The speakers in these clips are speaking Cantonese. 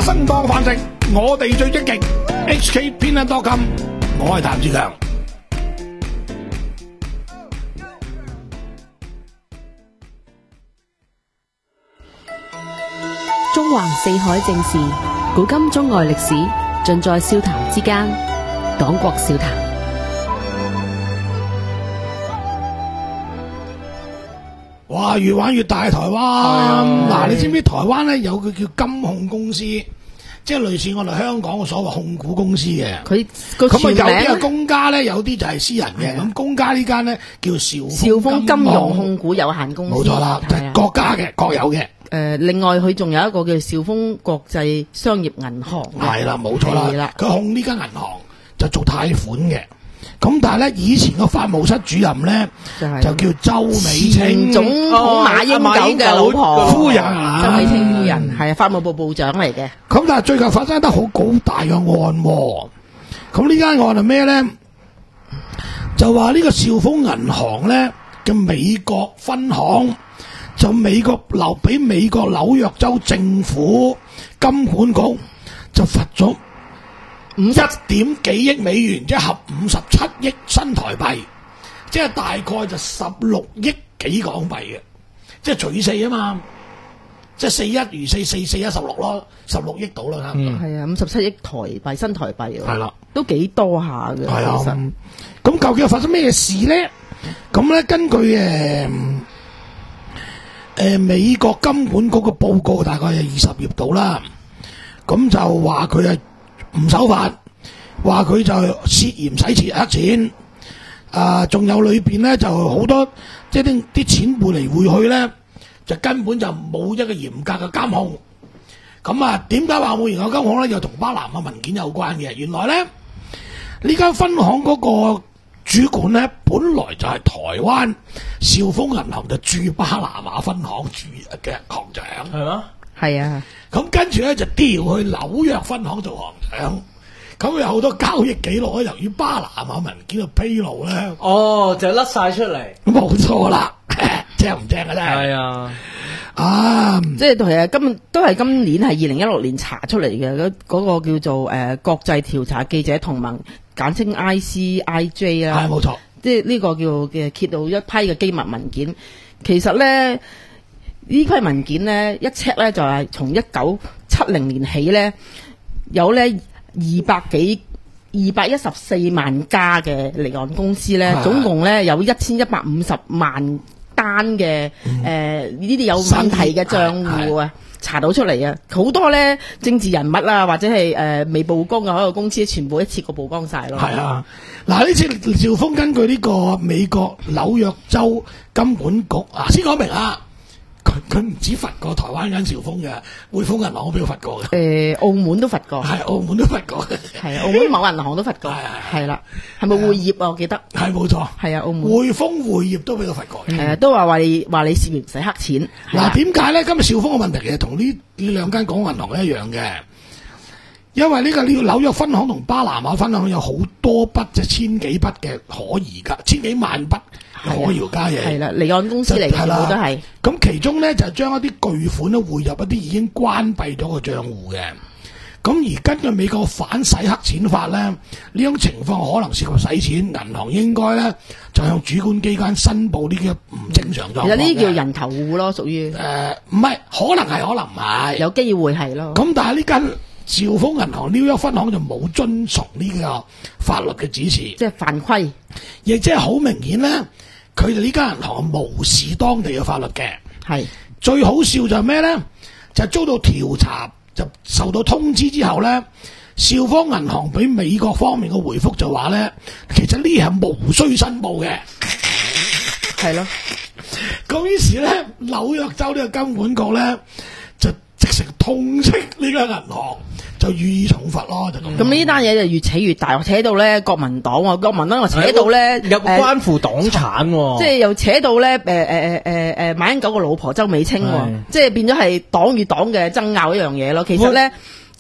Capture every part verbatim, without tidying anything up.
花生當飯食，我哋最積極。H K 偏袒多金，我係譚志強。 中橫四海正事，古今中外歷史，盡在笑談之間。黨國笑談。 哇！越玩越大，台灣嗱，你知唔知台灣咧有個叫金控公司，即係類似我哋香港嘅所謂控股公司嘅。 佢個咁啊全名有啲係公家咧，有啲就係私人嘅。咁公家呢間咧叫兆兆豐金融控股有限公司， 冇錯啦，就係國家嘅，國有嘅。 誒，另外佢仲有一個叫兆豐國際商業銀行， 係啦，冇錯啦。 係啦， 佢控呢間銀行就做貸款嘅。咁但係咧，以前個法務室主任咧就叫周美青， 前總統馬英九嘅老婆夫人， 周美青夫人係法務部部長嚟嘅。 咁但係最近發生得好好大嘅案，咁呢間案係咩咧？就話呢個兆豐銀行咧嘅美國分行，就美國留俾美國紐約州政府金管局就罰咗一點幾億美元，即係合五十七億新台幣，即係大概就十六億幾港幣嘅，即係除以四啊嘛，即係四一如四四四一十六咯，十六億到啦，差唔多。 係啊，五十七億台幣新台幣， 係啦， 都幾多下嘅。 係啊， 其實咁究竟發生咩事咧？咁咧根據誒誒美國金管局嘅報告，大概係二十頁到啦，咁就話佢係唔守法，話佢就涉嫌洗錢黑錢，啊，仲有裏邊咧就好多即係啲啲錢匯嚟匯去咧，就根本就冇一個嚴格嘅監控。咁啊，點解話冇嚴格監控咧？又同巴拿馬文件有關嘅。原來咧呢間分行嗰個主管咧，本來就係台灣兆豐銀行嘅駐巴拿馬分行駐嘅行長，係嘛？ 係啊， 咁跟住咧就調去紐約分行做行長，咁有好多交易記錄咧，由於巴拿馬文件嘅披露咧， 哦，就甩晒出嚟， 冇錯啦，正唔正啊？真係係啊， 啊， 即係係啊，今都係今年係二零一六年查出嚟嘅嗰嗰個叫做誒、呃、國際調查記者同盟，簡稱 I C I J 啦， 係冇錯， 即係呢個叫嘅揭露一批嘅機密文件，其實咧。呢批文件咧，一 check 咧就係從一九七零年起咧，有咧二百幾二百一十四萬家嘅離岸公司咧，總共咧有一千一百五十萬單嘅誒呢啲有問題嘅賬戶啊，查到出嚟啊，好多咧政治人物啊，或者係誒、呃、未曝光嘅海外公司，全部一次過曝光晒咯。 係啊，嗱呢次兆豐根據呢個美國紐約州金管局啊，先講明啊。佢佢唔止罰過台灣間兆豐嘅，匯豐銀行我俾佢罰過嘅。 誒、呃，澳門都罰過， 係澳門都罰過嘅。 係澳門某銀行都罰過，係啦，係咪匯業啊？我記得係冇錯， 係啊，澳門匯豐匯業都俾佢罰過嘅。 係啊，都話話你話你涉嫌洗黑錢。 嗱，點解咧？今日兆豐嘅問題其實同呢呢兩間港銀行一樣嘅，因為呢個呢個紐約分行同巴拿馬分行有好多筆即係千幾筆嘅可疑噶，千幾萬筆。可搖加嘢係啦，離岸公司嚟嘅，全部都係。咁其中咧就將一啲巨款咧匯入一啲已經關閉咗嘅賬戶嘅。咁而根據美國反洗黑錢法咧，呢種情況可能涉及洗錢，銀行應該咧就向主管機關申報呢啲唔正常狀況。其實呢啲叫人頭戶咯，屬於誒唔係，可能係，可能唔係，有機會係咯。咁但係呢間兆豐銀行紐約分行就冇遵從呢個法律嘅指示，即係犯規，亦即係好明顯咧。佢哋呢間銀行係無視當地嘅法律嘅，係最好笑就係咩咧？就係遭到調查，就受到通知之後咧，兆豐銀行俾美國方面嘅回覆就話咧，其實呢係無需申報嘅，係咯。咁於是咧，紐約州呢個金管局咧就直成痛斥呢間銀行。就予以重罰咯，就咁。咁呢單嘢就越扯越大，扯到咧國民黨喎，國民黨又扯到咧，有關乎黨產喎，即係又扯到咧誒誒誒誒誒馬英九個老婆周美青喎，即係變咗係黨與黨嘅爭拗一樣嘢咯。其實咧，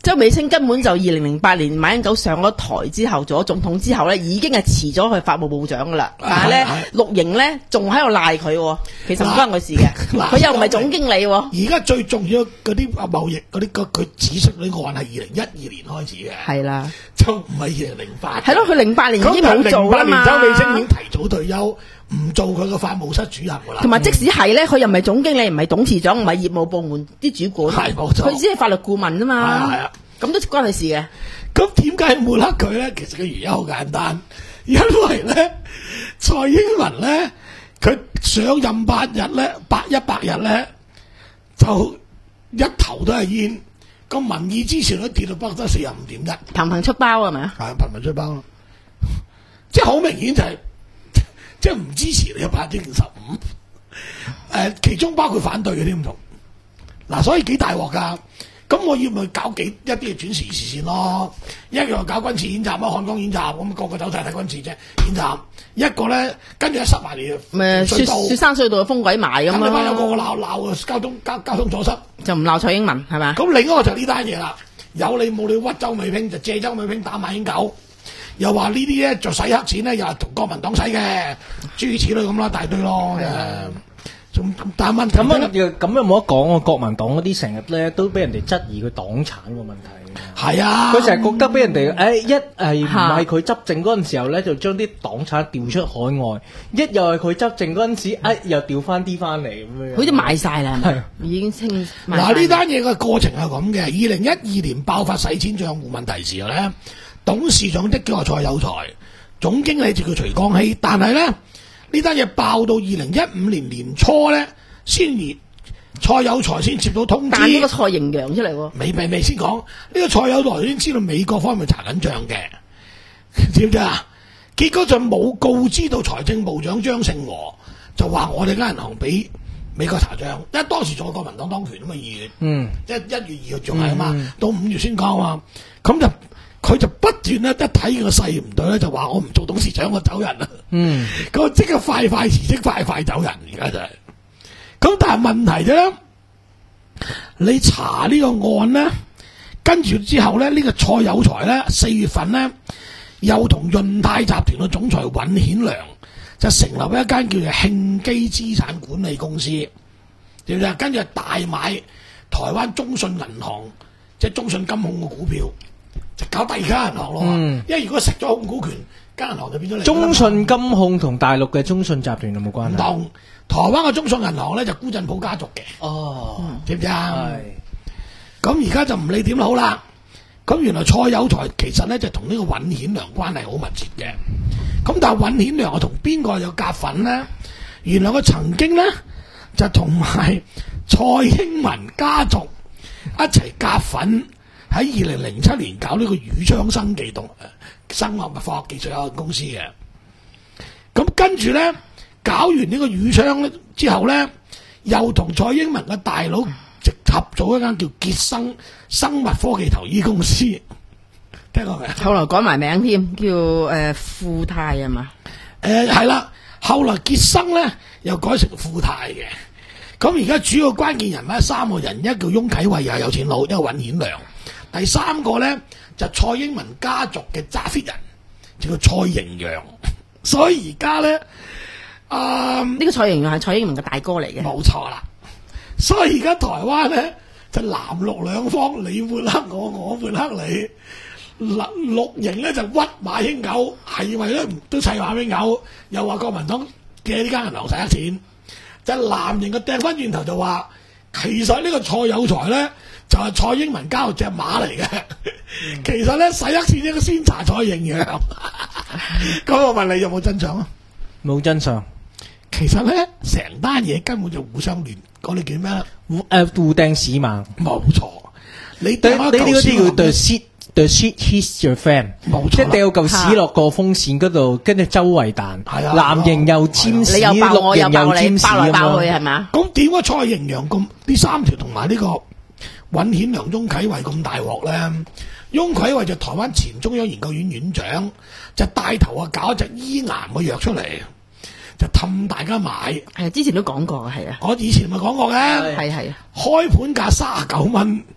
周美青根本就二零零八年馬英九上咗台之後做咗總統之後咧，已經係辭咗去法務部長噶啦。但係咧，綠營咧仲喺度賴佢喎，其實唔關佢事嘅，佢又唔係總經理喎。 而家最重要嗰啲貿易嗰啲，佢指出呢個案係二零一二年開始嘅， 係啦， 就唔係二零零八。 係咯，佢零八年已經冇做啦嘛。 周美青已經提早退休，唔做佢個法務室主任噶啦。 同埋即使係咧，佢又唔係總經理，唔係董事長，唔係業務部門啲主管， 係冇錯， 佢只係法律顧問啫嘛。 係啊， 咁都關佢事嘅。 咁點解抹黑佢咧？其實個原因好簡單，因為咧蔡英文咧佢上任八日咧，八一百日咧就一頭都係煙，個民意支持率跌到不得四十五點一， 頻頻出包係咪啊？ 係頻頻出包咯，即係好明顯就係、是、即係唔支持你百分之十五，誒其中包括反對嘅添唔同，嗱所以幾大鑊噶。咁我要咪搞幾一啲嘅轉時事線咯，一個搞軍事演習啊，漢江演習咁，個個走晒睇軍事啫演習，一個咧跟住一塞埋嚟咩雪雪山隧道嘅風鬼埋咁咁你班有咯， 個個鬧鬧交通交交通阻塞， 就唔鬧蔡英文係嘛？ 咁另一個就呢單嘢啦，有你冇你屈周美拼就借周美拼打馬英九，又話呢啲咧就洗黑錢咧，又係同國民黨洗嘅，諸如此類咁啦，大堆咯誒。咁但係問題咁樣咁又冇得講喎，國民黨嗰啲成日咧都俾人哋質疑佢黨產個問題。 係啊， 佢成日覺得俾人哋誒一係唔係佢執政嗰陣時候咧，就將啲黨產調出海外；一又係佢執政嗰陣時，誒又調翻啲翻嚟咁樣。 好似賣晒啦，係咪係已經清。 嗱呢單嘢嘅過程係咁嘅，二零一二年爆發洗錢賬戶問題時候咧，董事長的叫蔡有才，總經理就叫徐光熙，但係咧。呢單嘢爆到二零一五年年初咧，先而蔡有才先接到通知， 彈呢個蔡盈陽出嚟喎。 未未未先講，呢、這個蔡有才先知道美國方面查緊帳嘅，知唔知啊？結果就冇告知到財政部長張勝和，就話我哋間銀行俾美國查帳，因為當時仲有國民黨當權啊嘛，二月， 嗯， 即係一月二月仲係啊嘛， 嗯、 到五月先講啊嘛，咁就。佢就不斷咧，一睇個勢唔對咧，就話我唔做董事長，我走人啦。嗯，咁即刻快快辭職，快快走人。而家就係、是，咁但係問題啫，你查呢個案咧，跟住之後咧，呢、這個蔡有才咧，四月份咧，又同潤泰集團嘅總裁尹顯良就成立一間叫做慶基資產管理公司，知唔知啊？跟住大買台灣中信銀行，即係中信金控嘅股票。就搞第二間銀行咯，嗯、因為如果食咗控股權，間銀行就變咗你。 中信金控同大陸嘅中信集團有冇關係？唔同台灣嘅中信銀行咧就辜振甫家族嘅。 哦， 知唔知啊？ 係。 咁而家就唔理點好啦。咁原來蔡有才其實咧就同呢個尹顯良關係好密切嘅。咁但係尹顯良係同邊個有夾份咧？原來佢曾經咧就同埋蔡英文家族一齊夾份。喺二零零七年搞呢個宇昌生技動生物化學技術有限公司嘅，咁跟住咧搞完呢個宇昌咧之後咧，又同蔡英文嘅大佬直合組一間叫傑生生物科技投資公司，聽過未啊？ 後來改埋名添，叫誒富泰係嘛？ 誒係啦，後來傑生咧又改成富泰嘅，咁而家主要關鍵人物三個人，一個叫翁啟惠又係有錢佬，一個尹顯良。第三個咧就蔡英文家族嘅揸 fit 人，叫做蔡盈陽。所以而家咧，啊、嗯、 呢個蔡盈陽係蔡英文嘅大哥嚟嘅， 冇錯啦。所以而家台灣咧就藍綠兩方，你抹黑我，我抹黑你。綠綠營咧就屈馬英九，係為咧都砌馬英九，又話國民黨嘅呢間銀行使得錢。就藍營嘅掟翻轉頭就話，其實呢個蔡有才咧。就係蔡英文交隻馬嚟嘅，嗯、其實咧洗黑錢應該先查蔡盈陽。咁我問你有冇真相啊？ 冇真相。 其實咧成單嘢根本就互相聯，嗰啲叫咩咧？ 互誒互掟屎馬。冇錯，你對你呢嗰啲叫 the shit the shit hits your fan。冇錯，即係掉嚿屎落個風扇嗰度，跟住周圍彈。係啊，藍營又沾屎，綠營又沾屎咁樣。 係嘛？ 咁點解蔡盈陽咁呢三條同埋呢個？尹顯良、翁啟惠咁大鑊咧，翁啟惠就台灣前中央研究院院長，就帶頭啊搞一隻醫癌嘅藥出嚟，就氹大家買。 係之前都講過嘅，係啊。 我以前咪講過嘅， 係係。 開盤價三十九蚊，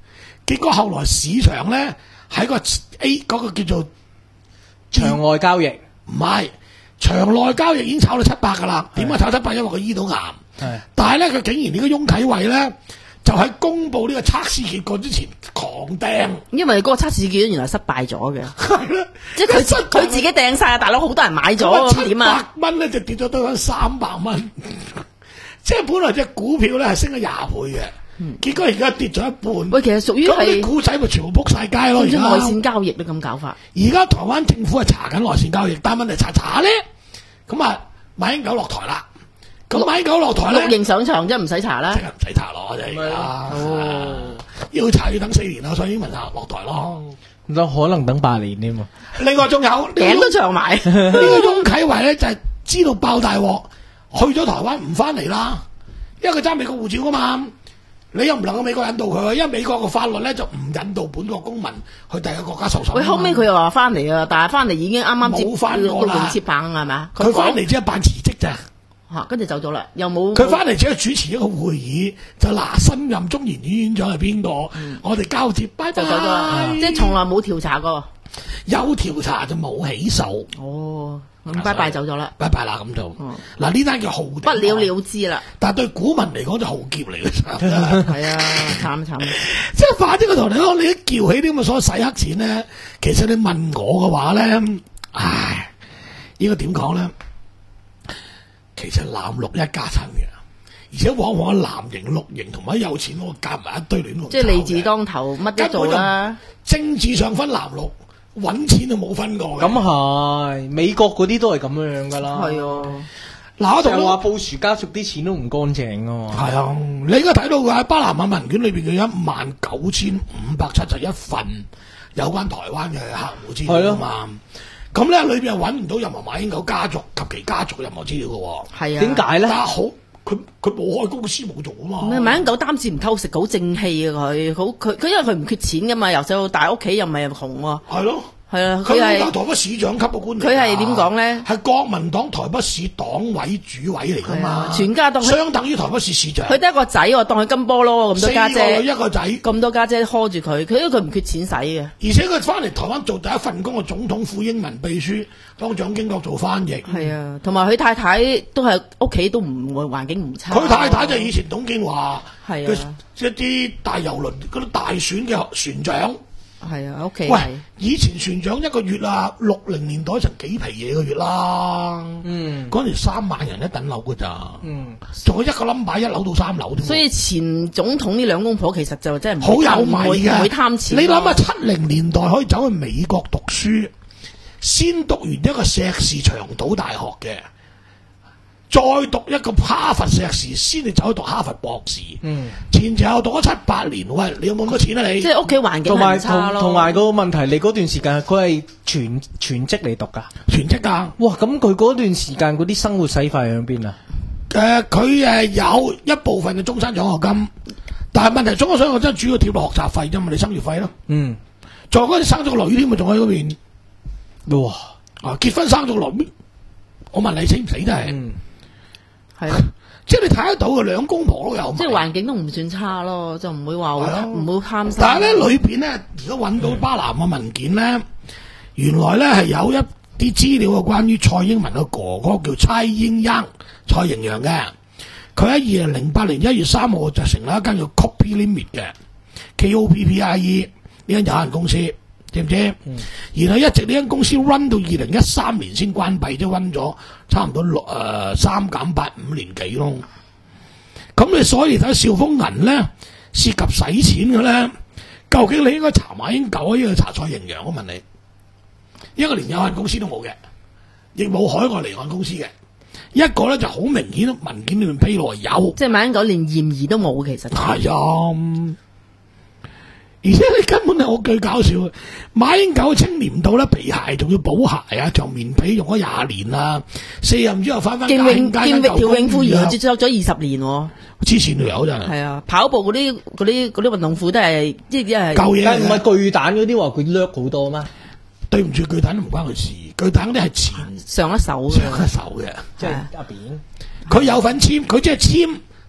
結果後來市場咧喺個 A 嗰個叫做場外交易， 唔係場內交易已經炒到七百噶啦。點解炒七百？因為佢醫到癌。係，但係咧佢竟然呢個翁啟惠咧就喺公佈呢個測試結果之前狂掟， 因為嗰個測試結果原來失敗咗嘅。係啦，即係佢佢自己掟晒啊！大佬好多人買咗，咁點啊？ 七百蚊咧就跌咗得翻三百蚊，即係本來隻股票咧係升咗廿倍嘅。嗯、結果而家跌咗一半。喂， 其實屬於係啲股仔咪全部仆晒街咯。而家內線交易都咁搞法。 而家台灣政府係查緊內線交易，但問題查查咧，咁啊馬英九落台啦。咁馬英九落台咧， 綠營上場即係唔使查啦， 即係唔使查咯，就而家。哦，要查要等四年啊，所以英文下落台咯。 咁都可能等八年添嘛。 另外仲有頸都長埋。 呢個翁啟惠咧就係知道爆大鑊，去咗台灣唔翻嚟啦，因為佢揸美國護照啊嘛。你又唔能夠美國引導佢，因為美國嘅法律咧就唔引導本國公民去第二個國家受審。 喂，後尾佢又話翻嚟啊，但係翻嚟已經啱啱接冇翻過啦， 接棒係咪啊？ 佢翻嚟只係辦辭職咋。 嚇，跟住走咗啦，又冇。 佢翻嚟只係主持一個會議，就嗱新任中研院院長係邊個？嗯、我哋交接，拜拜。 就走咗啦，即係從來冇調查過。 有調查就冇起訴。 哦。咁拜拜走咗啦， 拜拜啦咁就，嗱呢單叫浩鼎， 不了了之啦。 但係對股民嚟講就浩劫嚟嘅， 係啊，慘慘。 即係反正我同你講，你一叫起啲咁嘅所謂洗黑錢咧，其實你問我嘅話咧，唉，應該點講咧？其實藍綠一家親嘅，而且往往藍營、綠營同埋有錢嗰個夾埋一堆亂， 即係利字當頭，乜都做啦。 政治上分藍綠。搵錢都冇分過嘅， 咁係美國嗰啲都係咁樣樣噶啦。 係啊， 嗱我同你話布殊家族啲錢都唔乾淨噶嘛。 係啊，你而家睇到嘅巴拿馬文件裏邊嘅一萬九千五百七十一份有關台灣嘅客戶資料啊嘛。咁咧裏邊又搵唔到任何馬英九家族及其家族任何資料嘅。 係啊， 點解咧？ 好，佢佢冇開公司冇做啊嘛。 唔係馬英九擔子唔偷食，好正氣啊佢，好佢佢因為佢唔缺錢噶嘛，由細到大屋企又唔係窮喎。 係咯。 係啊， 佢係台北市長級嘅官員。 佢係點講咧？ 係國民黨台北市黨委主委嚟噶嘛？ 全家當相等於台北市市長。 佢得一個仔，我當佢金波咯，咁多家姐， 四個女一個仔， 咁多家姐拖住佢，佢因為佢唔缺錢使嘅。 而且佢翻嚟台灣做第一份工嘅總統府英文秘書，幫蔣經國做翻譯。 係啊，同埋佢太太都係屋企都唔會環境唔差。 佢太太就以前董建華係啊， 一啲大郵輪嗰啲大選嘅船長。 係啊，屋企。 喂，以前船長一個月啊，六零年代成幾皮嘢個月啦。嗯，嗰陣時三萬人一等樓噶咋。嗯，仲有一個 number 一樓到三樓添。 所以前總統呢兩公婆其實就真係好有米嘅， 唔會貪錢。 你諗下七零年代可以走去美國讀書，先讀完一個碩士長島大學嘅。再讀一個哈佛碩士，先至走去讀哈佛博士。嗯，前前後讀咗七八年，喂，你有冇咁多錢啊？你即係屋企環境唔差咯。 同埋個問題，你嗰段時間佢係全全職嚟讀噶， 全職噶。 哇，咁佢嗰段時間嗰啲生活使費喺邊啊？ 誒、呃，佢誒有一部分嘅終身獎學金，但係問題終身獎學金主要貼落學雜費啫嘛，你生活費咯。嗯，仲有嗰陣生咗個女添嘛，仲喺嗰邊。哇！啊，結婚生咗個女，我問你死唔死都係。嗯係啊， 即係你睇得到嘅兩公婆都有， 即係環境都唔算差咯，就唔會話唔好貪心。 但係咧裏邊咧，而家揾到巴拿馬嘅文件咧，嗯、原來咧係有一啲資料係關於蔡英文嘅哥哥叫蔡英央蔡英陽嘅，佢喺二零零八年一月三號就成立一間叫 Copy Limit 嘅 K O P P I E 呢間有限公司。知唔知？嗯、然後一直呢間公司 run 到二零一三年先關閉，即係 run 咗差唔多六誒三減八五年幾咯。咁你所以睇兆豐銀咧涉及使錢嘅咧，究竟你應該查馬英九啊，應該查蔡英陽？我問你，一個連有限公司都冇嘅，亦冇海外離岸公司嘅，一個咧就好明顯文件裏面披露有， 即係馬英九連嫌疑都冇，其實係啊。而且你根本係好最搞笑，馬英九清廉到咧皮鞋仲要補鞋啊，長棉被用咗廿年啦，卸任之後翻翻劍泳劍條泳褲原來接受咗二十年， 之前都有真係。 係啊，跑步嗰啲嗰啲嗰啲運動褲都係即係舊嘢， 但唔係巨蛋嗰啲話佢掠好多咩？ 對唔住，巨蛋都唔關佢事，巨蛋嗰啲係前上一手上一手嘅， 即係阿扁， 佢有份簽，佢即係簽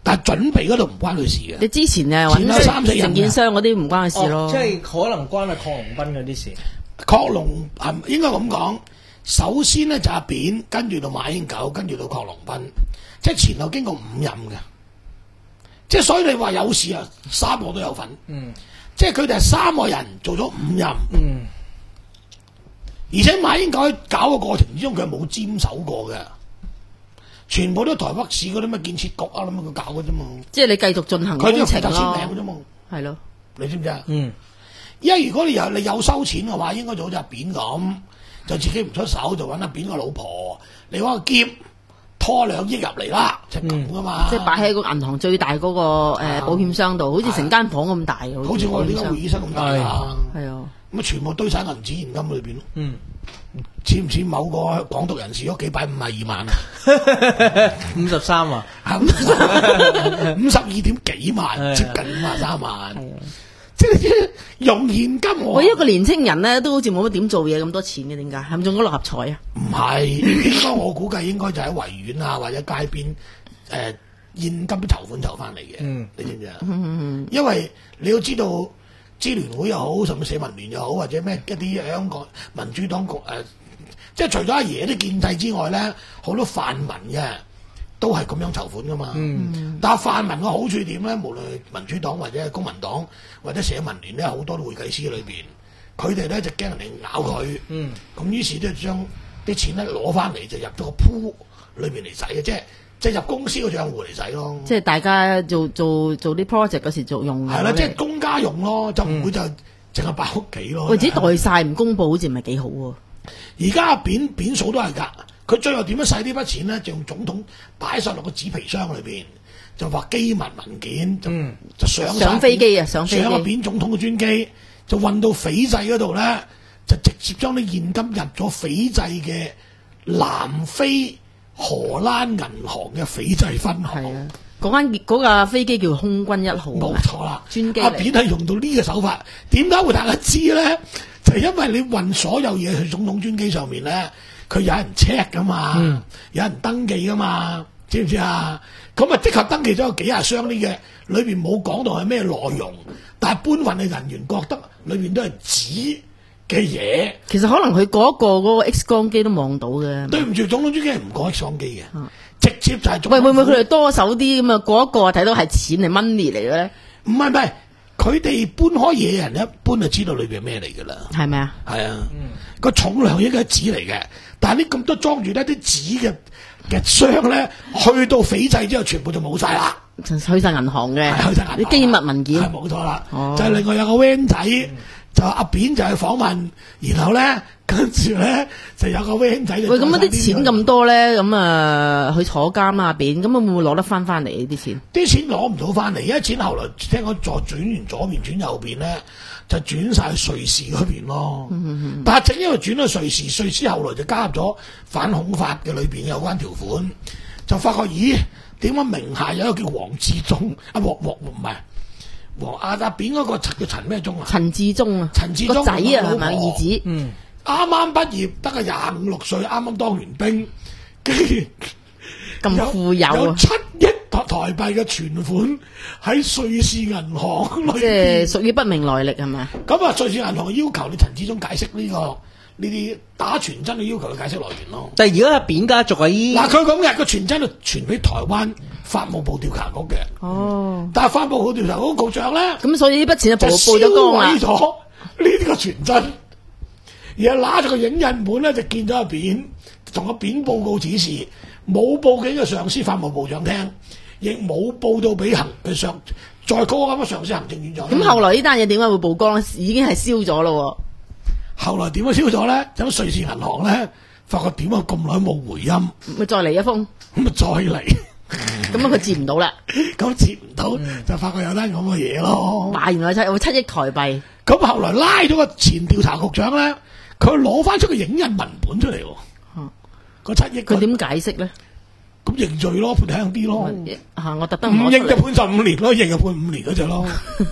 但係準備嗰度唔關佢事嘅。 你之前誒揾啲承建商嗰啲唔關佢事咯。 哦、即係可能關阿郝龍斌嗰啲事。 郝龍係應該咁講，首先咧就阿扁，跟住到馬英九，跟住到郝龍斌，即係前後經過五任嘅。即係所以你話有事啊，三個都有份。嗯，即係佢哋係三個人做咗五任。嗯，而且馬英九喺搞嘅過程之中，佢係冇沾手過嘅。全部都台北市嗰啲咩建設局啊，咁樣佢搞嘅啫嘛。即係你繼續進行工程咯。佢只係負責簽名嘅啫嘛。係咯。 你知唔知啊？嗯。因為如果你有你有收錢嘅話，應該就好似阿扁咁，就自己唔出手，就揾阿扁個老婆，你揾個篋拖兩億入嚟啦，就咁噶嘛。 嗯、即係擺喺個銀行最大嗰、那個誒、呃、保險箱度，好似成間房咁大。 好似我哋呢個會議室咁大啊。 係啊。 咁啊，全部堆晒銀紙現金裏邊咯。嗯。似唔似某個港獨人士嗰幾百五十二萬啊？ 五十三啊？ 五十二點幾萬，接近五十三萬。即係用現金我。 我一個年青人咧，都好似冇乜點做嘢咁多錢嘅，點解？係咪中咗六合彩啊？ 唔係，應該我估計應該就喺維園啊，或者街邊誒、呃、現金都籌款籌翻嚟嘅。嗯，你知唔知啊？嗯、因為你要知道。支聯會又好，甚至社民聯又好，或者咩一啲香港民主黨局誒、呃，即係除咗阿爺啲建制之外咧，好多泛民嘅都係咁樣籌款噶嘛。嗯、但係泛民嘅好處點咧？無論民主黨或者係公民黨或者社民聯咧，好多都會計師裏邊，佢哋咧就驚人哋咬佢。咁、嗯、於是都係將啲錢咧攞翻嚟，就入咗個鋪裏邊嚟使嘅，即係。即係入公司個賬戶嚟使咯， 即係大家做做做啲 project 嗰時做用係啦，即係公家用咯，就唔會就淨係擺屋企咯。 喂、嗯，自己代晒唔公佈好似唔係幾好喎。 而家扁扁數都係㗎，佢最後點樣使呢筆錢咧？就用總統擺晒落個紙皮箱裏邊，就話機密文件就、嗯、就上上飛機啊，上飛機上個扁總統嘅專機，就運到斐濟嗰度咧，就直接將啲現金入咗斐濟嘅南非荷蘭銀行嘅斐濟分行， 嗰間嗰架飛機叫空軍一號， 冇錯啦。 專機阿扁係用到呢個手法，點解會大家知咧？就係、因為你運所有嘢去總統專機上面咧，佢有人 check 噶嘛，嗯、有人登記噶嘛，知唔知啊？咁啊，即刻登記咗有幾廿箱呢嘅，裏邊冇講到係咩內容，但係搬運嘅人員覺得裏邊都係紙嘅嘢， 其實可能佢嗰個嗰個 X 光機都望到嘅。 對唔住，總統專機係唔過 X 光機嘅，嗯、直接就係總統。 喂，會唔會佢哋多手啲咁啊？過一個睇到係錢係 money 嚟嘅咧？ 唔係唔係，佢哋搬開嘢嘅人一搬就知道裏邊係咩嚟㗎啦。係咪啊？係啊，個、嗯、重量應該係紙嚟嘅，但係呢咁多裝住呢啲紙嘅嘅箱咧，去到斐濟之後，全部就冇晒啦， 去晒銀行嘅， 係去晒銀行啲機密文件， 係冇錯啦。哦、就係另外有個 van 仔。嗯就阿扁就去訪問，然後咧跟住咧就有個 van 仔。 喂，咁啲錢咁多咧，咁啊佢坐監啊，阿扁，咁會唔會攞得翻翻嚟呢啲錢？ 啲錢攞唔到翻嚟，因為錢後來聽講再轉完左邊轉右邊咧，就轉晒去瑞士嗰邊咯。嗯嗯嗯、但係正因為轉咗瑞士，瑞士後來就加入咗反恐法嘅裏邊有關條款，就發覺咦，點解名下有一個叫黃志忠啊？黃黃唔係。黃阿阿扁嗰個叫陳咩忠啊？ 陳志忠啊， 陳志忠個仔啊，係咪兒子？ 嗯，啱啱畢業得個廿五六歲，啱啱當完兵，跟住咁富有啊， 有七億台台幣嘅存款喺瑞士銀行裏邊， 即係屬於不明來歷係咪？ 咁啊，瑞士銀行要求你陳志忠解釋呢、這個呢啲打傳真嘅要求嘅解釋來源咯。 但係而家阿扁家族喺嗱，佢講嘅個傳真就傳俾台灣法務部調查局嘅。哦，但係法務部調查局局長咧， 咁所以呢筆錢就報咗光啦。 就銷毀咗呢啲個傳真，而係拿咗個影印本咧，就見咗阿扁，同阿扁報告指示，冇報俾個上司法務部長聽，亦冇報到俾行佢上再高咁嘅上司行政院長。 咁後來呢單嘢點解會曝光咧？已經係燒咗咯。 後來點樣燒咗咧？咁瑞士銀行咧，發覺點解咁耐冇回音， 咪再嚟一封， 咁咪再嚟， 咁啊佢接唔到啦， 咁接唔到就發覺有單咁嘅嘢咯。 哇！原來七有七億台幣。 咁後來拉咗個前調查局長咧，佢攞翻出個影印文本出嚟，個、啊、七億佢點解釋咧？ 咁認罪咯，判輕啲咯。 吓、啊，我特登唔認就判十五年咯，認就判五年嗰隻咯。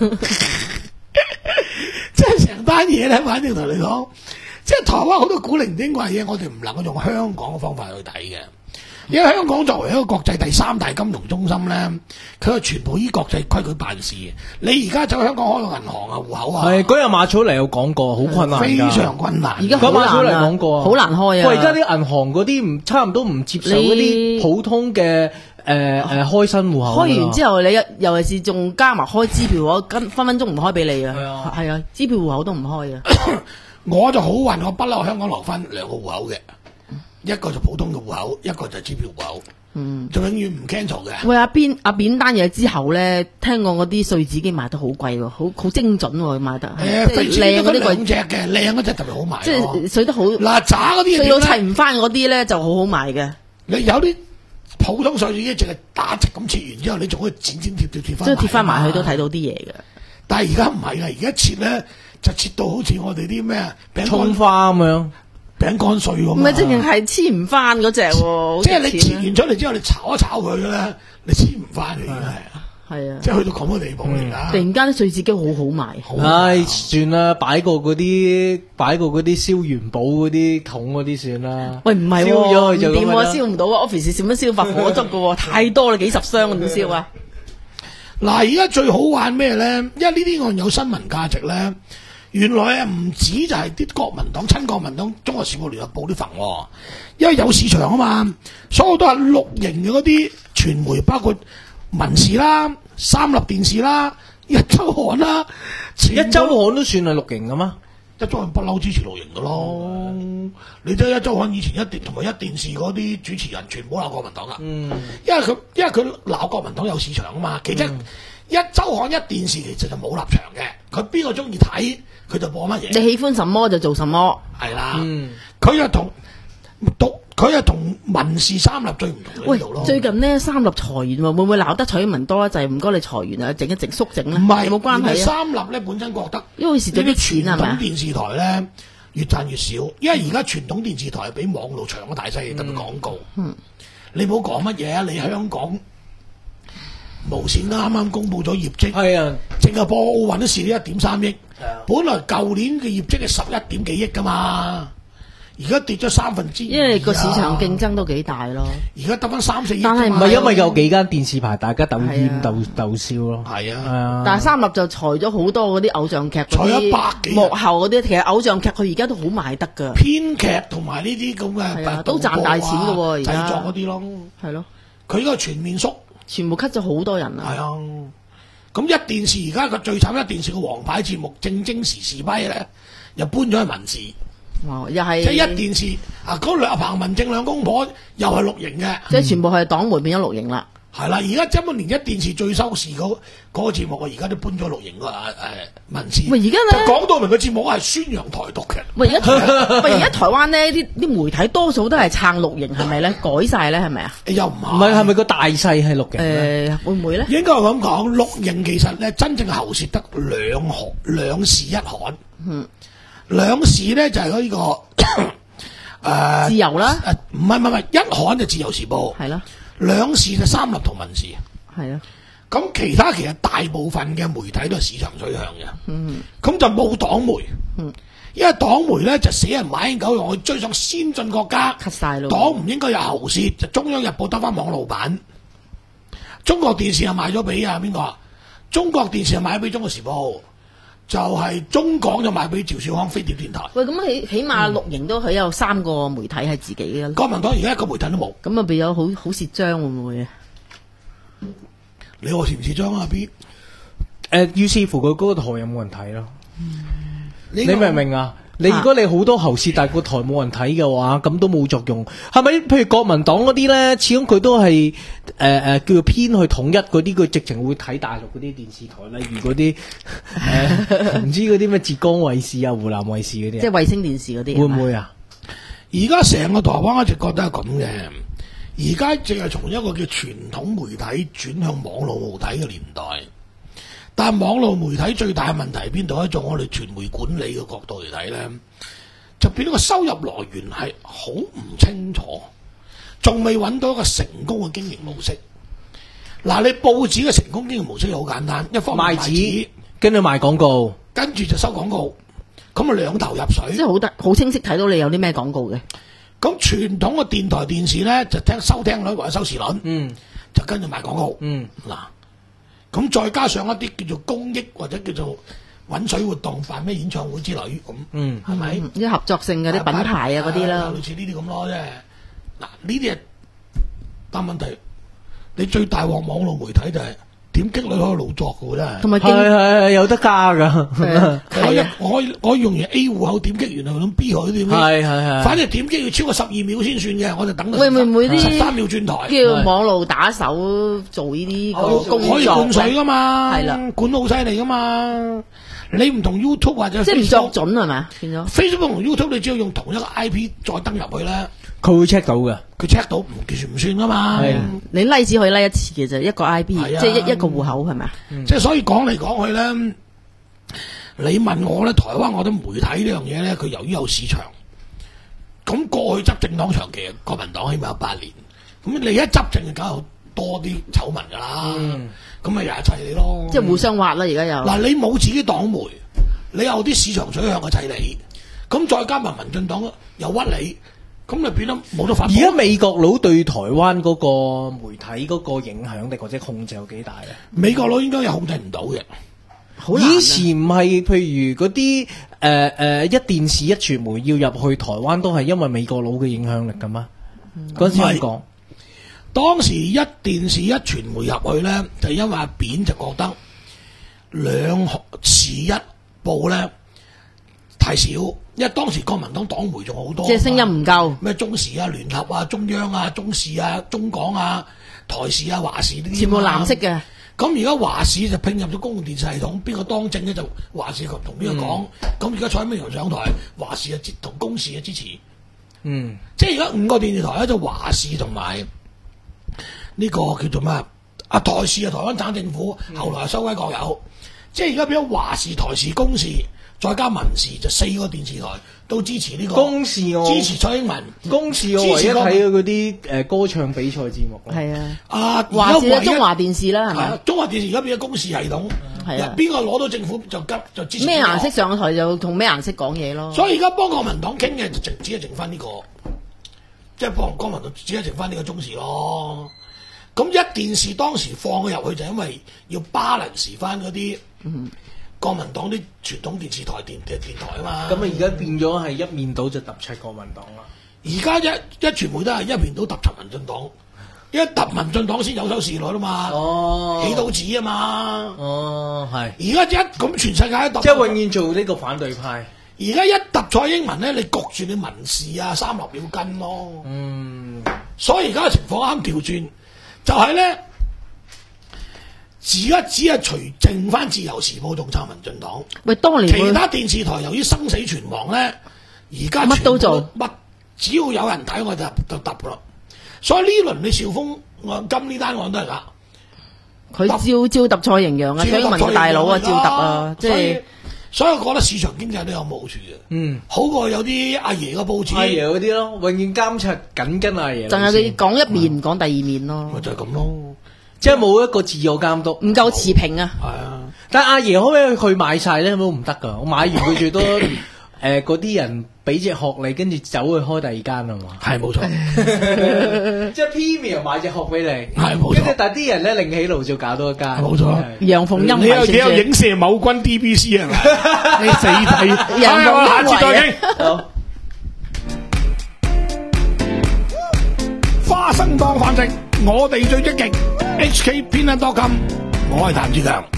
即係成單嘢咧，反正同你講，即係台灣好多古靈精怪嘢，我哋唔能夠用香港嘅方法去睇嘅。 因為香港作為一個國際第三大金融中心咧，佢係全部依國際規矩辦事。你而家走去香港開個銀行啊、戶口啊， 係嗰日馬草嚟有講過，好困難， 非常困難。 而家好馬草嚟難講過啊， 好難開啊。 喂，而家啲銀行嗰啲唔差唔多唔接受嗰啲普通嘅誒誒開新戶口。 開完之後，你尤其是仲加埋開支票嗰，跟分分鐘唔開俾你啊。係啊，係啊，支票戶口都唔開啊。 我就好運，我不嬲香港留翻兩個戶口嘅，一個就普通嘅戶口，一個就支票戶口。嗯，就永遠唔 cancel 嘅。 喂，阿邊阿扁單嘢之後咧，聽講嗰啲碎紙機賣得好貴喎，好好精準喎，賣得。 誒， 即係靚嗰啲兩隻嘅，靚嗰隻特別好賣。 即係碎得好。 嗱，渣嗰啲碎到砌唔翻嗰啲咧，就好好賣嘅。 你有啲普通碎紙機淨係打直咁切完之後，你仲可以剪剪貼貼貼翻。 即係貼翻埋去都睇到啲嘢嘅。 但係而家唔係啦，而家切咧就切到好似我哋啲咩餅葱花咁樣。 餅乾碎咁， 唔係，淨係黐唔翻嗰隻喎。 即係你切完出嚟之後，你炒一炒佢咧，你黐唔翻嘅，已經係。係啊，即係去到咁嘅地步嚟㗎。突然間啲碎紙機好好賣。 唉，算啦，擺過嗰啲擺過嗰啲燒元寶嗰啲桶嗰啲算啦。 喂，唔係燒咗佢就掂喎，燒唔到啊 ！Office 點樣燒法火燭㗎喎？太多啦，幾十箱點燒啊？ 嗱，而家最好玩咩咧？因為呢啲案有新聞價值咧。原來啊，唔止就係啲國民黨、親國民黨、中國時報聯合報啲份，因為有市場啊嘛，所有都係綠營嘅嗰啲傳媒，包括民視啦、三立電視啦、一週刊啦， 一週刊都算係綠營㗎嘛？ 一週刊不嬲支持綠營㗎咯，嗯、你睇一週刊以前一電同埋一電視嗰啲主持人全部鬧國民黨㗎，嗯、因為佢因為佢鬧國民黨有市場啊嘛，其實。嗯一週刊一電視其實就冇立場嘅，佢邊個中意睇佢就播乜嘢。 你喜歡什麼就做什麼， 係啦。佢又同讀，佢又同民視三立最唔同嘅呢度咯。 最近呢，三立裁員喎，會唔會鬧得蔡英文多就係唔該你裁員啊，整一整縮整咧？ 唔係有冇關係啊？ 三立咧本身覺得， 因為蝕咗啲錢係咪啊？ 傳統電視台咧越賺越少，因為而家傳統電視台係俾網絡搶咗大細，特別廣告。嗯，你唔好講乜嘢啊！你香港。無線啱啱公布咗業績，係啊，淨係播奧運都蝕咗一點三億，係啊，本來舊年嘅業績係十一點幾億噶嘛，而家跌咗三分之二， 因為個市場競爭都幾大咯。 而家得翻三四億， 但係唔係因為有幾間電視牌大家鬥豔鬥鬥燒咯， 係啊， 係啊。 但係三立就裁咗好多嗰啲偶像劇，裁咗百幾幕後嗰啲，其實偶像劇佢而家都好賣得㗎， 編劇同埋呢啲咁嘅都賺大錢㗎喎，而家製作嗰啲咯， 係咯， 佢呢個全面縮。 全部 cut 咗好多人啊！ 係啊，咁一電視而家個最慘，一電視嘅王牌節目正經時事批咧，又搬咗去民視。 哦，又係即係一電視啊！嗰兩彭文正兩公婆又係綠營嘅， 即係全部係黨媒變咗綠營啦。 係啦，而家根本連一電視最收視嗰嗰個節目，我而家都搬咗綠營個誒民視。 喂，而家咧就講到明個節目係宣揚台獨嘅。 喂，而家喂而家台灣呢啲啲媒體多數都係撐綠營，係咪咧？改晒咧，係咪啊？ 又唔係？ 唔係係咪個大勢係綠營？ 誒，會唔會咧？ 應該係咁講，綠營其實咧真正喉舌得兩行兩市一刊。嗯，兩市咧就係嗰呢個誒自由啦。 誒唔係唔係唔係，一刊就自由時報。係啦。兩市就三立同民視， 係啊， 咁其他其實大部分嘅媒體都係市場取向嘅，嗯，咁就冇黨媒，嗯，因為黨媒咧就死人買英狗用去追上先進國家 ，cut 晒咯， 黨唔應該有喉舌，就中央日報得翻網路版，中國電視又賣咗俾啊邊個啊？中國電視又賣咗俾中國時報。就係中港就賣俾趙少康飛碟電台。 喂，咁起起碼綠營都佢有三個媒體係自己嘅。 國民黨而家一個媒體都冇。咁啊，變咗好好蝕章會唔會啊？ 你話蝕唔蝕章啊 B？ 誒，於是乎佢嗰個台有冇人睇咯？ 嗯、 你明唔明啊？你如果你好多喉舌，但係個台冇人睇嘅話，咁都冇作用。係咪？譬如國民黨嗰啲咧，始終佢都係誒誒叫做偏去統一嗰啲，佢直情會睇大陸嗰啲電視台，例如嗰啲誒唔知嗰啲咩浙江衛視啊、湖南衛視嗰啲。 即係衛星電視嗰啲。 會唔會啊？ 而家成個台灣一直覺得係咁嘅，而家淨係從一個叫傳統媒體轉向網絡媒體嘅年代。但係網絡媒體最大嘅問題喺邊度咧？從我哋傳媒管理嘅角度嚟睇咧，就變咗個收入來源係好唔清楚，仲未揾到一個成功嘅經營模式。嗱，你報紙嘅成功經營模式好簡單，一方面賣紙， 跟住賣廣告， 跟住就收廣告，咁啊兩頭入水。 即係好得好清晰睇到你有啲咩廣告嘅。 咁傳統嘅電台電視咧就聽收聽率或者收視率， 嗯就跟住賣廣告。 嗯嗱，咁再加上一啲叫做公益或者叫做揾水活動，辦咩演唱會之類咁， 嗯係咪？ 嗯啲合作性嘅啲品牌啊嗰啲啦， 類似呢啲咁咯，即係嗱呢啲係，但問題你最大鑊網絡媒體就係點擊率可以勞作嘅喎，真係。 同埋經係係係有得加噶， 係啊我一係啊， 我我用完 A 戶口點擊完，咁 B 戶口點擊？ 係係係。 反正點擊要超過十二秒先算嘅，我就等到會唔會啲十三秒轉台？ 叫網路打手做呢啲哦工作可以灌水咧噶嘛？ 係啦， 管到好犀利噶嘛？你唔同 YouTube 或者即係唔 Facebook 作準係咪？變咗 Facebook 同 YouTube，你只要用同一個 I P 再登入去咧， 佢會 check 到嘅。 佢 check 到唔其實唔算噶嘛。 係你拉只可以拉一次嘅啫，一個 I P 係啊即係一一個戶口係咪啊？ 即係所以講嚟講去咧，你問我咧，台灣我覺得媒體呢樣嘢咧，佢由於有市場，咁過去執政黨長期國民黨起碼有八年，咁你一執政就梗係多啲醜聞㗎啦，咁咪又係砌你咯。 即係互相挖啦，而家又嗱，你冇自己黨媒，你有啲市場取向嘅砌你，咁再加埋民進黨又屈你，咁就變得冇得反駁。 而家美國佬對台灣嗰個媒體嗰個影響力或者控制有幾大咧？ 美國佬應該又控制唔到嘅。 好難啊以前唔係，譬如嗰啲誒誒一電視一傳媒要入去台灣，都係因為美國佬嘅影響力噶嘛？嗰陣時咁講， 當時一電視一傳媒入去咧，就因為阿扁就覺得兩時一報咧太少，因為當時國民黨黨媒仲好多， 即係聲音唔夠。 咩中時啊、聯合啊、中央啊、中視啊、中港啊、台視啊、華視呢啲， 全部藍色嘅。 咁而家華視就拼入咗公共電視系統，邊個當政咧就華視同邊個講。咁而家蔡英文上台，華視啊同公視啊支持。 嗯， 即係而家五個電視台咧，就華視同埋呢個叫做咩啊？台視啊，台灣省政府，後來收歸國有。即係而家變咗華視、台視、公視，再加民視，就四個電視台都支持呢、個公視我支持蔡英文。 公視我唯一睇嘅嗰啲誒歌唱比賽節目咯。 係啊， 啊， 華視啊， 而家唯一中華電視啦，係係啊咪？ 中華電視而家變咗公視系統， 係啊邊個攞到政府就急就支持咩邊個顏色上台就同咩顏色講嘢咯。 所以而家幫國民黨傾嘅就淨只係剩翻呢、個，即係幫國民黨只係剩翻呢個中視咯。咁一電視當時放佢入去就因為要 balance 翻嗰啲國民黨啲傳統電視台電電電台啊嘛。 咁啊，而家變咗係一面倒就揼出國民黨啦。 而家一一傳媒都係一面倒揼柒民進黨，一揼民進黨先有收視率啊嘛。 哦起到紙啊嘛。 哦，係， 而家一咁全世界都揼， 即係永遠做呢個反對派。 而家一揼蔡英文咧，你焗住你民事啊三立要跟咯。 嗯， 所以而家嘅情況啱調轉，就係咧，而家只係除剩翻自由時報仲撐民進黨， 喂，當年佢其他電視台由於生死存亡咧，而家乜都做， 乜只要有人睇我就就揼噶啦。所以呢輪你兆豐案金呢單案都係㗎， 佢照照揼蔡營陽啊，蔡英文嘅大佬啊，照揼啊，即係所以所以我覺得市場經濟都有冇好處嘅， 嗯， 好過有啲阿爺嘅報紙， 阿爺嗰啲咯，永遠監察緊跟阿爺路線。 淨係佢講一面唔講第二面咯咪，就係咁咯。 即係冇一個自我監督。 唔夠持平啊！ 係啊， 但阿爺可唔可以去買晒咧？都唔得噶。我買完佢最多誒嗰啲人俾隻殼你，跟住走去開第二間係嘛？ 係冇錯。 即係 Premium 買隻殼俾你， 係冇錯跟住但係啲人咧另起爐就搞多一間。 冇錯係楊鳳欣你有你有為影射某軍 D B C 係咪？你死睇， 人唉我下次再為傾。 好。 花生當飯食，我哋最積極。H K 偏 dot com，我係譚志強。